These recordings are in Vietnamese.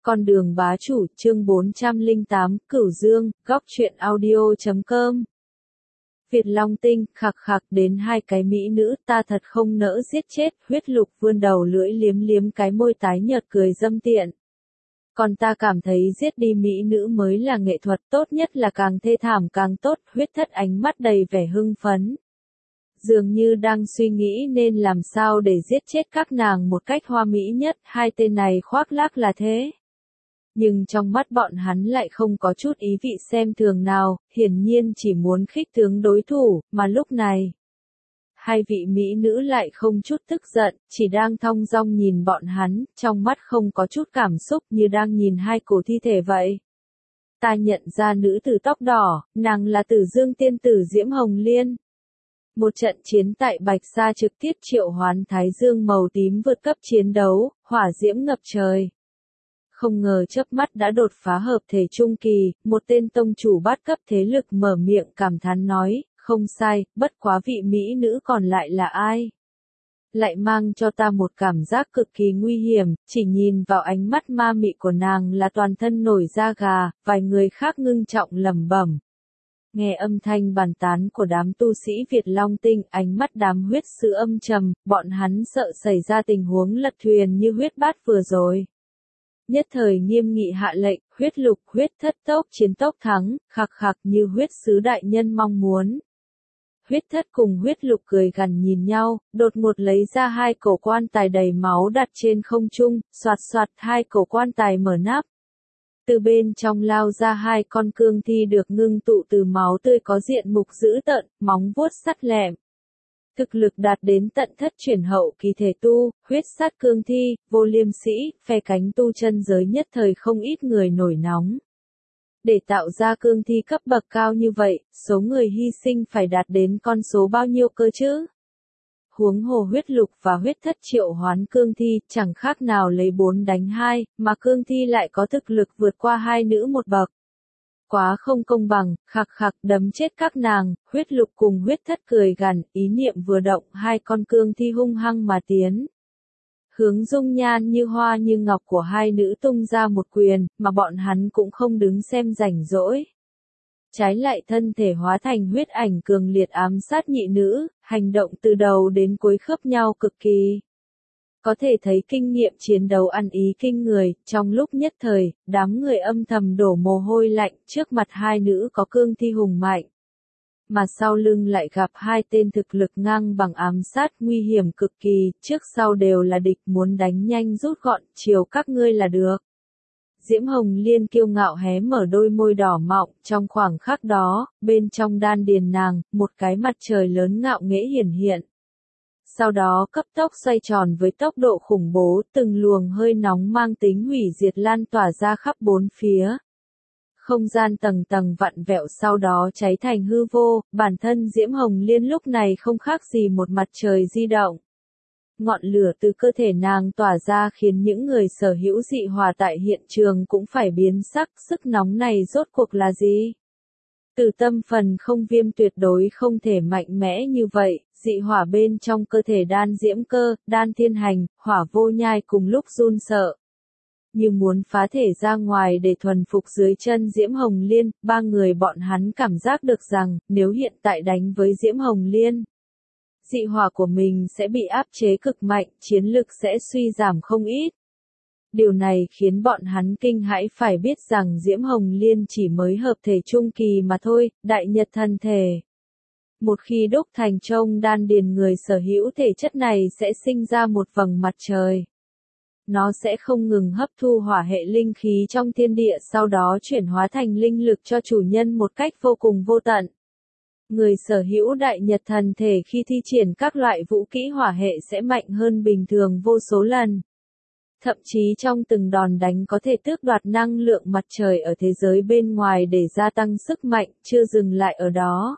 Con đường bá chủ, chương 408, Cửu Dương, góc truyện audio.com. Việt Long Tinh, khặc khặc đến hai cái mỹ nữ, ta thật không nỡ giết chết, huyết lục vươn đầu lưỡi liếm liếm cái môi tái nhợt cười dâm tiện. Còn ta cảm thấy giết đi mỹ nữ mới là nghệ thuật, tốt nhất là càng thê thảm càng tốt, huyết thất ánh mắt đầy vẻ hưng phấn. Dường như đang suy nghĩ nên làm sao để giết chết các nàng một cách hoa mỹ nhất, hai tên này khoác lác là thế. Nhưng trong mắt bọn hắn lại không có chút ý vị xem thường nào, hiển nhiên chỉ muốn khích tướng đối thủ, mà lúc này. Hai vị mỹ nữ lại không chút tức giận, chỉ đang thong dong nhìn bọn hắn, trong mắt không có chút cảm xúc như đang nhìn hai cổ thi thể vậy. Ta nhận ra nữ tử tóc đỏ, nàng là Tử Dương tiên tử Diễm Hồng Liên. Một trận chiến tại Bạch Sa trực tiếp triệu hoán Thái Dương màu tím vượt cấp chiến đấu, hỏa diễm ngập trời. Không ngờ chớp mắt đã đột phá hợp thể trung kỳ, một tên tông chủ bát cấp thế lực mở miệng cảm thán nói, không sai, bất quá vị mỹ nữ còn lại là ai? Lại mang cho ta một cảm giác cực kỳ nguy hiểm, chỉ nhìn vào ánh mắt ma mị của nàng là toàn thân nổi da gà, vài người khác ngưng trọng lẩm bẩm. Nghe âm thanh bàn tán của đám tu sĩ Việt Long Tinh, ánh mắt đám huyết sứ âm trầm, bọn hắn sợ xảy ra tình huống lật thuyền như huyết bát vừa rồi. Nhất thời nghiêm nghị hạ lệnh, huyết lục huyết thất tốc chiến tốc thắng, khặc khặc như huyết sứ đại nhân mong muốn. Huyết thất cùng huyết lục cười gằn nhìn nhau, đột ngột lấy ra hai cổ quan tài đầy máu đặt trên không trung, soạt soạt hai cổ quan tài mở nắp. Từ bên trong lao ra hai con cương thi được ngưng tụ từ máu tươi có diện mục dữ tợn, móng vuốt sắc lẹm. Thực lực đạt đến tận thất chuyển hậu kỳ thể tu, huyết sát cương thi, vô liêm sĩ, phe cánh tu chân giới nhất thời không ít người nổi nóng. Để tạo ra cương thi cấp bậc cao như vậy, số người hy sinh phải đạt đến con số bao nhiêu cơ chứ? Huống hồ huyết lục và huyết thất triệu hoán cương thi, chẳng khác nào lấy 4 đánh 2, mà cương thi lại có thực lực vượt qua hai nữ một bậc. Quá không công bằng, khặc khặc đấm chết các nàng, huyết lục cùng huyết thất cười gằn, ý niệm vừa động, hai con cương thi hung hăng mà tiến. Hướng dung nhan như hoa như ngọc của hai nữ tung ra một quyền, mà bọn hắn cũng không đứng xem rảnh rỗi. Trái lại thân thể hóa thành huyết ảnh cường liệt ám sát nhị nữ, hành động từ đầu đến cuối khớp nhau cực kỳ. Có thể thấy kinh nghiệm chiến đấu ăn ý kinh người, trong lúc nhất thời, đám người âm thầm đổ mồ hôi lạnh, trước mặt hai nữ có cương thi hùng mạnh. Mà sau lưng lại gặp hai tên thực lực ngang bằng ám sát nguy hiểm cực kỳ, trước sau đều là địch muốn đánh nhanh rút gọn, chiều các ngươi là được. Diễm Hồng Liên kiêu ngạo hé mở đôi môi đỏ mọng, trong khoảng khắc đó, bên trong đan điền nàng, một cái mặt trời lớn ngạo nghễ hiển hiện. Sau đó cấp tốc xoay tròn với tốc độ khủng bố, từng luồng hơi nóng mang tính hủy diệt lan tỏa ra khắp bốn phía. Không gian tầng tầng vặn vẹo sau đó cháy thành hư vô, bản thân Diễm Hồng Liên lúc này không khác gì một mặt trời di động. Ngọn lửa từ cơ thể nàng tỏa ra khiến những người sở hữu dị hỏa tại hiện trường cũng phải biến sắc, sức nóng này rốt cuộc là gì? Từ tâm phần không viêm tuyệt đối không thể mạnh mẽ như vậy, dị hỏa bên trong cơ thể đan diễm cơ, đan thiên hành, hỏa vô nhai cùng lúc run sợ. Như muốn phá thể ra ngoài để thuần phục dưới chân Diễm Hồng Liên, ba người bọn hắn cảm giác được rằng, nếu hiện tại đánh với Diễm Hồng Liên, dị hỏa của mình sẽ bị áp chế cực mạnh, chiến lực sẽ suy giảm không ít. Điều này khiến bọn hắn kinh hãi phải biết rằng Diễm Hồng Liên chỉ mới hợp thể trung kỳ mà thôi, đại nhật thần thể. Một khi đúc thành trong đan điền người sở hữu thể chất này sẽ sinh ra một vầng mặt trời. Nó sẽ không ngừng hấp thu hỏa hệ linh khí trong thiên địa sau đó chuyển hóa thành linh lực cho chủ nhân một cách vô cùng vô tận. Người sở hữu đại nhật thần thể khi thi triển các loại vũ kỹ hỏa hệ sẽ mạnh hơn bình thường vô số lần. Thậm chí trong từng đòn đánh có thể tước đoạt năng lượng mặt trời ở thế giới bên ngoài để gia tăng sức mạnh, chưa dừng lại ở đó.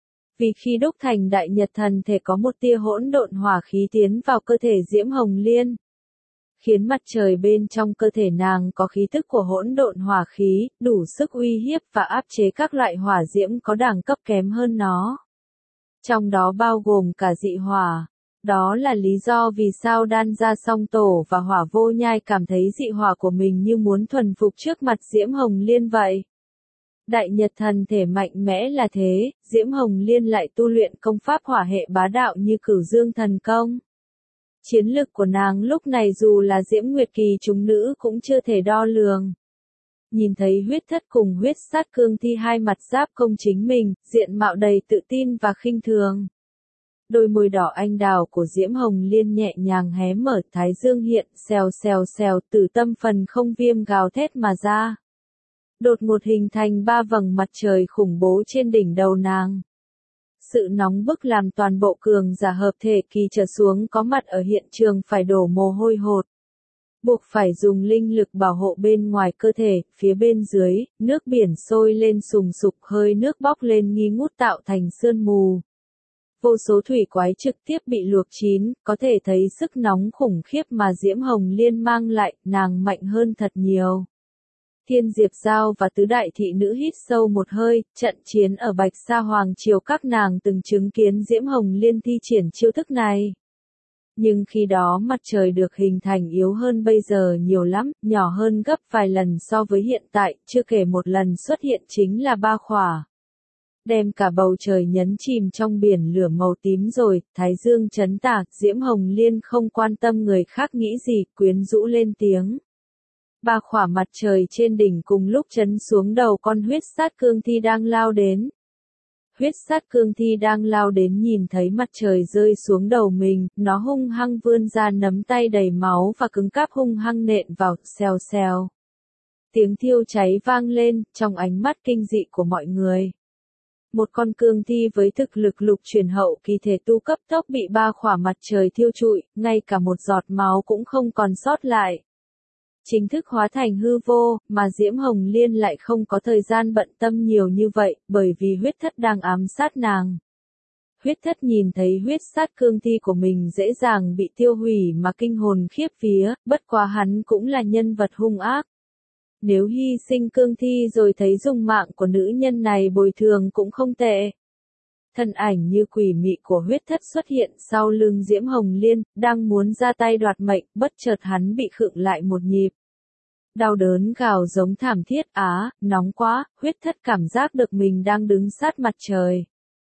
Vì khi đúc thành đại nhật thần thể có một tia hỗn độn hỏa khí tiến vào cơ thể Diễm Hồng Liên, khiến mặt trời bên trong cơ thể nàng có khí tức của hỗn độn hỏa khí, đủ sức uy hiếp và áp chế các loại hỏa diễm có đẳng cấp kém hơn nó. Trong đó bao gồm cả dị hỏa. Đó là lý do vì sao Đan Gia Song Tổ và Hỏa Vô Nhai cảm thấy dị hỏa của mình như muốn thuần phục trước mặt Diễm Hồng Liên vậy. Đại Nhật thần thể mạnh mẽ là thế, Diễm Hồng Liên lại tu luyện công pháp hỏa hệ bá đạo như Cửu Dương thần công. Chiến lực của nàng lúc này dù là Diễm Nguyệt Kỳ chúng nữ cũng chưa thể đo lường. Nhìn thấy huyết thất cùng huyết sát cương thi hai mặt giáp công chính mình, diện mạo đầy tự tin và khinh thường. Đôi môi đỏ anh đào của Diễm Hồng Liên nhẹ nhàng hé mở, thái dương hiện, xèo xèo xèo, từ tâm phần không viêm gào thét mà ra. Đột ngột hình thành ba vầng mặt trời khủng bố trên đỉnh đầu nàng. Sự nóng bức làm toàn bộ cường giả hợp thể kỳ trở xuống có mặt ở hiện trường phải đổ mồ hôi hột. Buộc phải dùng linh lực bảo hộ bên ngoài cơ thể, phía bên dưới, nước biển sôi lên sùng sục, hơi nước bốc lên nghi ngút tạo thành sương mù. Vô số thủy quái trực tiếp bị luộc chín, có thể thấy sức nóng khủng khiếp mà Diễm Hồng Liên mang lại, nàng mạnh hơn thật nhiều. Thiên Diệp Giao và tứ đại thị nữ hít sâu một hơi, trận chiến ở Bạch Sa Hoàng Triều các nàng từng chứng kiến Diễm Hồng Liên thi triển chiêu thức này. Nhưng khi đó mặt trời được hình thành yếu hơn bây giờ nhiều lắm, nhỏ hơn gấp vài lần so với hiện tại, chưa kể một lần xuất hiện chính là ba khỏa. Đem cả bầu trời nhấn chìm trong biển lửa màu tím rồi, thái dương chấn tà, Diễm Hồng Liên không quan tâm người khác nghĩ gì, quyến rũ lên tiếng. Ba khỏa mặt trời trên đỉnh cùng lúc chấn xuống đầu con huyết sát cương thi đang lao đến. Huyết sát cương thi đang lao đến nhìn thấy mặt trời rơi xuống đầu mình, nó hung hăng vươn ra nắm tay đầy máu và cứng cáp hung hăng nện vào, xèo xèo. Tiếng thiêu cháy vang lên, trong ánh mắt kinh dị của mọi người. Một con cương thi với thực lực lục truyền hậu kỳ thể tu cấp tốc bị ba khỏa mặt trời thiêu trụi, ngay cả một giọt máu cũng không còn sót lại. Chính thức hóa thành hư vô, mà Diễm Hồng Liên lại không có thời gian bận tâm nhiều như vậy, bởi vì huyết thất đang ám sát nàng. Huyết thất nhìn thấy huyết sát cương thi của mình dễ dàng bị tiêu hủy mà kinh hồn khiếp vía, bất quá hắn cũng là nhân vật hung ác. Nếu hy sinh cương thi rồi thấy dùng mạng của nữ nhân này bồi thường cũng không tệ. Thân ảnh như quỷ mị của huyết thất xuất hiện sau lưng Diễm Hồng Liên, đang muốn ra tay đoạt mệnh, bất chợt hắn bị khựng lại một nhịp. Đau đớn gào giống thảm thiết, nóng quá, huyết thất cảm giác được mình đang đứng sát mặt trời.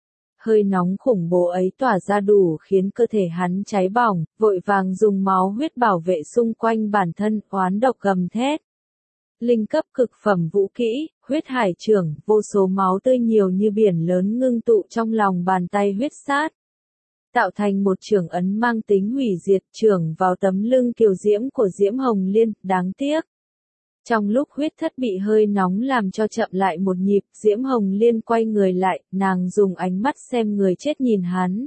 Hơi nóng khủng bố ấy tỏa ra đủ khiến cơ thể hắn cháy bỏng, vội vàng dùng máu huyết bảo vệ xung quanh bản thân, oán độc gầm thét. Linh cấp cực phẩm vũ kỹ, huyết hải chưởng, vô số máu tươi nhiều như biển lớn ngưng tụ trong lòng bàn tay huyết sát. Tạo thành một chưởng ấn mang tính hủy diệt, chưởng vào tấm lưng kiều diễm của Diễm Hồng Liên, đáng tiếc. Trong lúc huyết thất bị hơi nóng làm cho chậm lại một nhịp, Diễm Hồng Liên quay người lại, nàng dùng ánh mắt xem người chết nhìn hắn.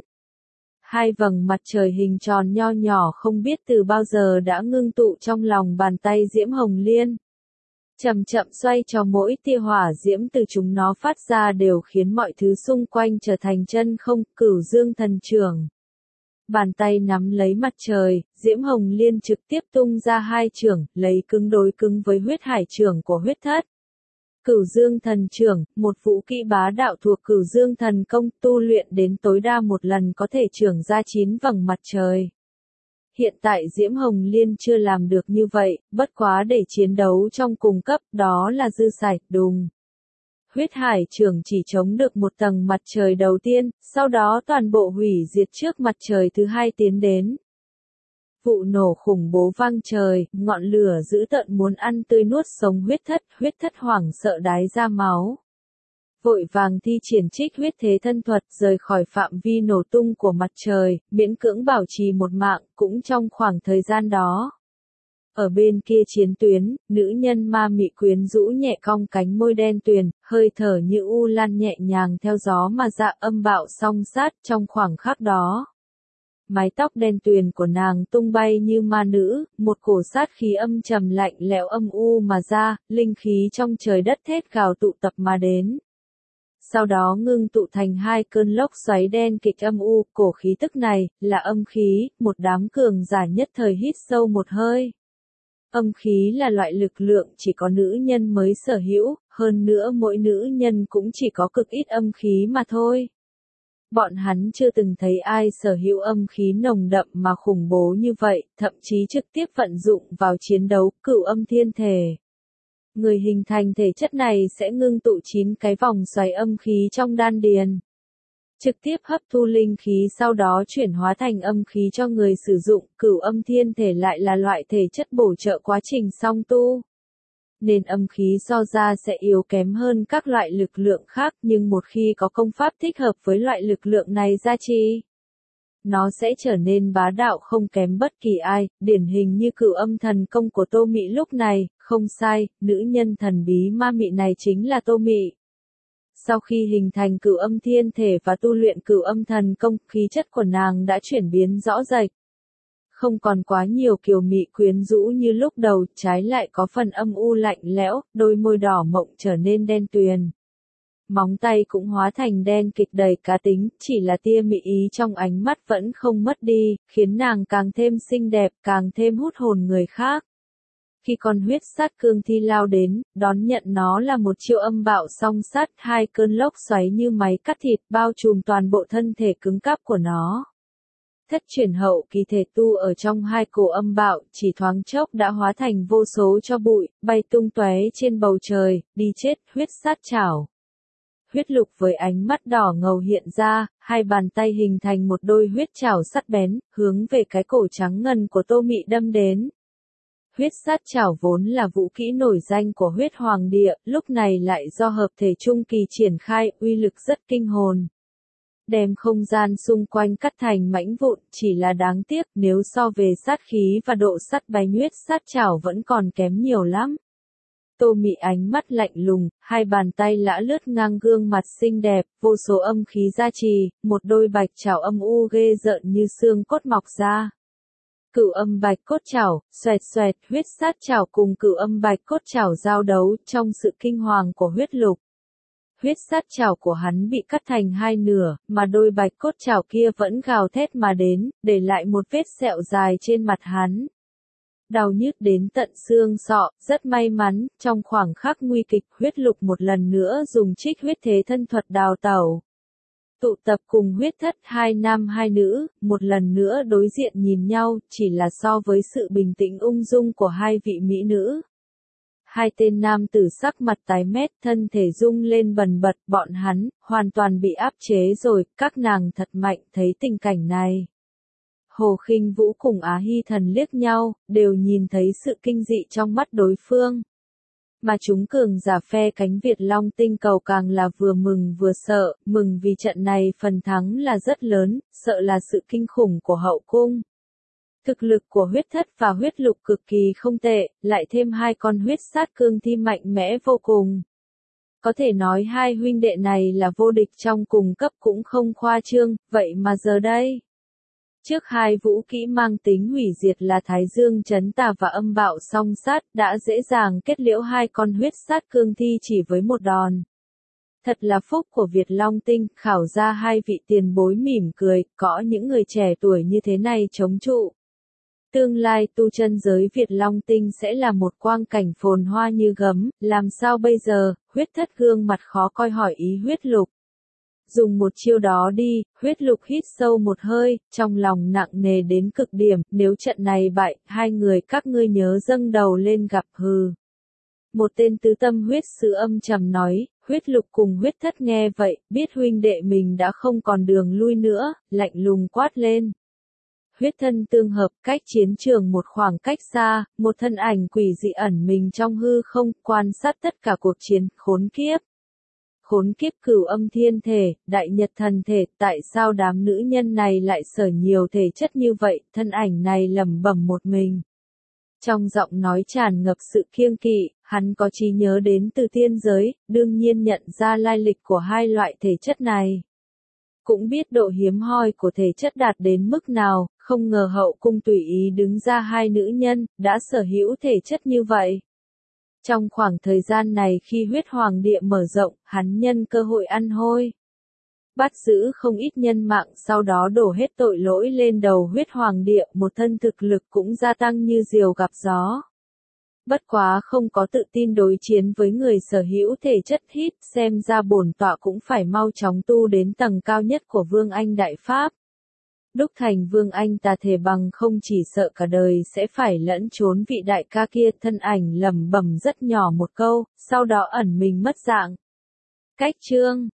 Hai vầng mặt trời hình tròn nho nhỏ không biết từ bao giờ đã ngưng tụ trong lòng bàn tay Diễm Hồng Liên. Chậm chậm xoay cho mỗi tia hỏa diễm từ chúng nó phát ra đều khiến mọi thứ xung quanh trở thành chân không, Cửu Dương thần chưởng. Bàn tay nắm lấy mặt trời, Diễm Hồng Liên trực tiếp tung ra hai chưởng, lấy cứng đối cứng với huyết hải chưởng của huyết thất. Cửu Dương thần chưởng, một vũ kỹ bá đạo thuộc Cửu Dương thần công, tu luyện đến tối đa một lần có thể chưởng ra 9 vầng mặt trời. Hiện tại Diễm Hồng Liên chưa làm được như vậy, bất quá để chiến đấu trong cùng cấp, đó là dư xài, đùng. Huyết hải chưởng chỉ chống được một tầng mặt trời đầu tiên, sau đó toàn bộ hủy diệt trước mặt trời thứ hai tiến đến. Vụ nổ khủng bố vang trời, ngọn lửa dữ tợn muốn ăn tươi nuốt sống huyết thất hoảng sợ đái ra máu. Vội vàng thi triển trích huyết thế thân thuật rời khỏi phạm vi nổ tung của mặt trời, miễn cưỡng bảo trì một mạng, cũng trong khoảng thời gian đó. Ở bên kia chiến tuyến, nữ nhân ma mị quyến rũ nhẹ cong cánh môi đen tuyền, hơi thở như u lan nhẹ nhàng theo gió mà dạ âm bạo song sát trong khoảng khắc đó. Mái tóc đen tuyền của nàng tung bay như ma nữ, một cổ sát khí âm trầm lạnh lẽo âm u mà ra, linh khí trong trời đất thét gào tụ tập mà đến. Sau đó ngưng tụ thành hai cơn lốc xoáy đen kịch âm u, cổ khí tức này, là âm khí, một đám cường giả nhất thời hít sâu một hơi. Âm khí là loại lực lượng chỉ có nữ nhân mới sở hữu, hơn nữa mỗi nữ nhân cũng chỉ có cực ít âm khí mà thôi. Bọn hắn chưa từng thấy ai sở hữu âm khí nồng đậm mà khủng bố như vậy, thậm chí trực tiếp vận dụng vào chiến đấu, cửu âm thiên thể. Người hình thành thể chất này sẽ ngưng tụ 9 cái vòng xoáy âm khí trong đan điền. Trực tiếp hấp thu linh khí sau đó chuyển hóa thành âm khí cho người sử dụng, cửu âm thiên thể lại là loại thể chất bổ trợ quá trình song tu. Nên âm khí so ra sẽ yếu kém hơn các loại lực lượng khác, nhưng một khi có công pháp thích hợp với loại lực lượng này gia trì, nó sẽ trở nên bá đạo không kém bất kỳ ai, điển hình như cửu âm thần công của Tô Mị lúc này, không sai, nữ nhân thần bí ma mị này chính là Tô Mị. Sau khi hình thành cửu âm thiên thể và tu luyện cửu âm thần công, khí chất của nàng đã chuyển biến rõ rệt. Không còn quá nhiều kiều mị quyến rũ như lúc đầu, trái lại có phần âm u lạnh lẽo, đôi môi đỏ mộng trở nên đen tuyền. Móng tay cũng hóa thành đen kịch đầy cá tính, chỉ là tia mị ý trong ánh mắt vẫn không mất đi, khiến nàng càng thêm xinh đẹp, càng thêm hút hồn người khác. Khi con huyết sát cương thi lao đến, đón nhận nó là một chiêu âm bạo song sát, 2 cơn lốc xoáy như máy cắt thịt bao trùm toàn bộ thân thể cứng cáp của nó. Thất chuyển hậu kỳ thể tu ở trong 2 cổ âm bạo, chỉ thoáng chốc đã hóa thành vô số tro bụi, bay tung tóe trên bầu trời, đi chết, huyết sát chảo. Huyết lục với ánh mắt đỏ ngầu hiện ra, 2 bàn tay hình thành một đôi huyết chảo sắc bén, hướng về cái cổ trắng ngần của Tô Mị đâm đến. Huyết sát chảo vốn là vũ kỹ nổi danh của huyết hoàng địa, lúc này lại do hợp thể trung kỳ triển khai, uy lực rất kinh hồn. Đem không gian xung quanh cắt thành mảnh vụn, chỉ là đáng tiếc nếu so về sát khí và độ sắc bén huyết sát chảo vẫn còn kém nhiều lắm. Tô Mị ánh mắt lạnh lùng, 2 bàn tay lã lướt ngang gương mặt xinh đẹp, vô số âm khí gia trì, một đôi bạch chảo âm u ghê rợn như xương cốt mọc ra. Cửu âm bạch cốt chảo, xoẹt xoẹt, huyết sát chảo cùng cửu âm bạch cốt chảo giao đấu trong sự kinh hoàng của huyết lục. Huyết sát chảo của hắn bị cắt thành 2 nửa, mà đôi bạch cốt chảo kia vẫn gào thét mà đến, để lại một vết sẹo dài trên mặt hắn. Đau nhức đến tận xương sọ, rất may mắn, trong khoảng khắc nguy kịch, huyết lục một lần nữa dùng trích huyết thế thân thuật đào tẩu. Tụ tập cùng huyết thất 2 nam 2 nữ, một lần nữa đối diện nhìn nhau, chỉ là so với sự bình tĩnh ung dung của 2 vị mỹ nữ. 2 tên nam tử sắc mặt tái mét, thân thể rung lên bần bật, bọn hắn, hoàn toàn bị áp chế rồi, các nàng thật mạnh, thấy tình cảnh này. Hồ Khinh Vũ cùng Á Hy Thần liếc nhau, đều nhìn thấy sự kinh dị trong mắt đối phương. Mà chúng cường giả phe cánh Việt Long tinh cầu càng là vừa mừng vừa sợ, mừng vì trận này phần thắng là rất lớn, sợ là sự kinh khủng của hậu cung. Thực lực của huyết thất và huyết lục cực kỳ không tệ, lại thêm 2 con huyết sát cương thi mạnh mẽ vô cùng. Có thể nói 2 huynh đệ này là vô địch trong cùng cấp cũng không khoa trương, vậy mà giờ đây. Trước 2 vũ kỹ mang tính hủy diệt là Thái Dương Chấn Tà và Âm Bạo Song Sát, đã dễ dàng kết liễu 2 con huyết sát cương thi chỉ với một đòn. Thật là phúc của Việt Long Tinh, khảo ra 2 vị tiền bối mỉm cười, có những người trẻ tuổi như thế này chống trụ. Tương lai tu chân giới Việt Long Tinh sẽ là một quang cảnh phồn hoa như gấm, làm sao bây giờ, huyết thất gương mặt khó coi hỏi ý huyết lục. Dùng một chiêu đó đi, huyết lục hít sâu một hơi, trong lòng nặng nề đến cực điểm, nếu trận này bại, 2 người các ngươi nhớ dâng đầu lên gặp hừ. Một tên tứ tâm huyết sứ âm trầm nói, huyết lục cùng huyết thất nghe vậy, biết huynh đệ mình đã không còn đường lui nữa, lạnh lùng quát lên. Huyết thân tương hợp, cách chiến trường một khoảng cách xa, một thân ảnh quỷ dị ẩn mình trong hư không, quan sát tất cả cuộc chiến, khốn kiếp. Khốn kiếp cửu âm thiên thể, đại nhật thần thể, tại sao đám nữ nhân này lại sở nhiều thể chất như vậy, thân ảnh này lẩm bẩm một mình. Trong giọng nói tràn ngập sự kiêng kỵ, hắn có trí nhớ đến từ tiên giới, đương nhiên nhận ra lai lịch của 2 loại thể chất này. Cũng biết độ hiếm hoi của thể chất đạt đến mức nào, không ngờ hậu cung tùy ý đứng ra 2 nữ nhân, đã sở hữu thể chất như vậy. Trong khoảng thời gian này khi huyết hoàng địa mở rộng, hắn nhân cơ hội ăn hôi. Bắt giữ không ít nhân mạng, sau đó đổ hết tội lỗi lên đầu huyết hoàng địa, một thân thực lực cũng gia tăng như diều gặp gió. Bất quá không có tự tin đối chiến với người sở hữu thể chất hít, xem ra bổn tọa cũng phải mau chóng tu đến tầng cao nhất của Vương Anh Đại Pháp. Đúc thành Vương Anh ta thề bằng không chỉ sợ cả đời sẽ phải lẫn trốn vị đại ca kia, thân ảnh lẩm bẩm rất nhỏ một câu, sau đó ẩn mình mất dạng. Cách chương